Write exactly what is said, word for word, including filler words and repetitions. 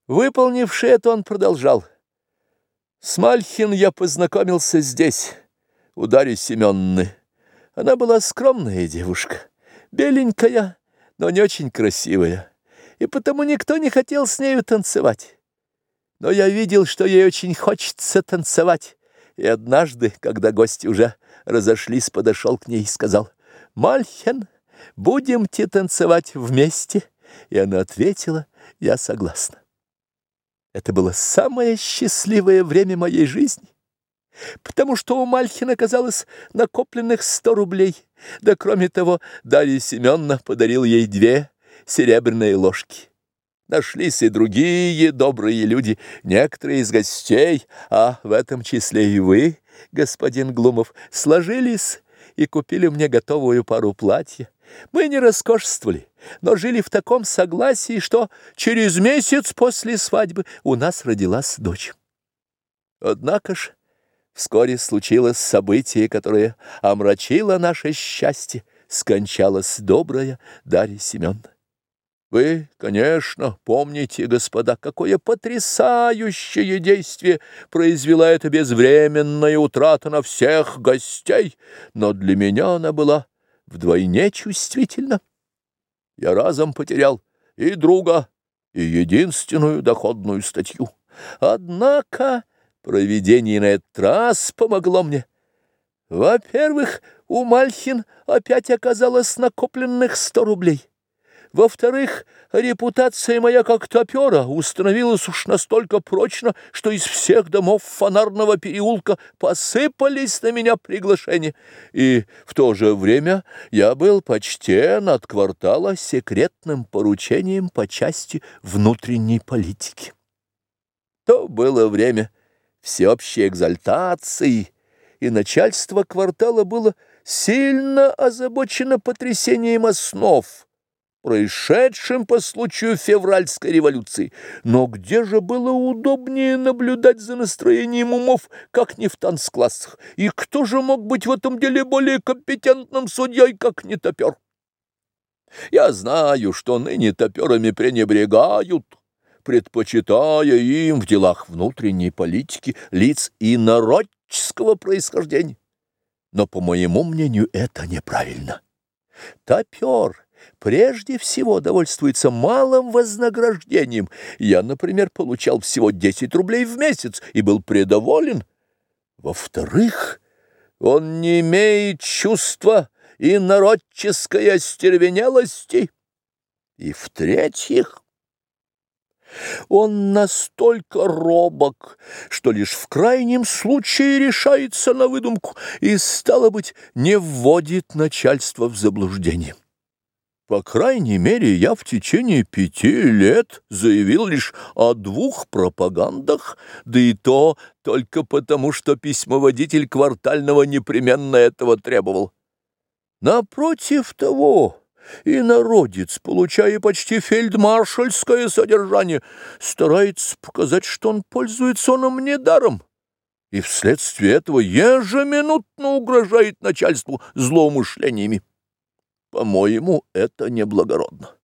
Выполнивши это, он продолжал. «С Мальхин я познакомился здесь, у Дарьи Семенны. Она была скромная девушка, беленькая, но не очень красивая, и потому никто не хотел с нею танцевать. Но я видел, что ей очень хочется танцевать, и однажды, когда гости уже разошлись, подошел к ней и сказал: «Мальхин, будемте танцевать вместе?» И она ответила: «Я согласна». Это было самое счастливое время моей жизни, потому что у Мальхина оказалось накопленных сто рублей, да кроме того Дарья Семеновна подарил ей две серебряные ложки. Нашлись и другие добрые люди, некоторые из гостей, а в этом числе и вы, господин Глумов, сложились и купили мне готовую пару платья. Мы не роскошествовали, но жили в таком согласии, что через месяц после свадьбы у нас родилась дочь. Однако ж вскоре случилось событие, которое омрачило наше счастье. Скончалась добрая Дарья Семеновна. Вы, конечно, помните, господа, какое потрясающее действие произвела эта безвременная утрата на всех гостей, но для меня она была вдвойне чувствительна. Я разом потерял и друга, и единственную доходную статью. Однако провидение на этот раз помогло мне. Во-первых, у Мальхин опять оказалось накопленных сто рублей. Во-вторых, репутация моя как топера установилась уж настолько прочно, что из всех домов Фонарного переулка посыпались на меня приглашения. И в то же время я был почтен от квартала секретным поручением по части внутренней политики. То было время всеобщей экзальтации, и начальство квартала было сильно озабочено потрясением основ, происшедшим по случаю февральской революции. Но где же было удобнее наблюдать за настроением умов, как не в танцклассах? И кто же мог быть в этом деле более компетентным судьей, как не топер? Я знаю, что ныне топерами пренебрегают, предпочитая им в делах внутренней политики лиц инородческого происхождения. Но, по моему мнению, это неправильно. Топер прежде всего довольствуется малым вознаграждением. Я, например, получал всего десять рублей в месяц и был предоволен. Во-вторых, он не имеет чувства инородческой остервенелости. И в-третьих, он настолько робок, что лишь в крайнем случае решается на выдумку и, стало быть, не вводит начальство в заблуждение. По крайней мере, я в течение пяти лет заявил лишь о двух пропагандах, да и то только потому, что письмоводитель квартального непременно этого требовал. Напротив того, инородец, получая почти фельдмаршальское содержание, старается показать, что он пользуется оном недаром, и вследствие этого ежеминутно угрожает начальству злоумышлениями. По-моему, это неблагородно.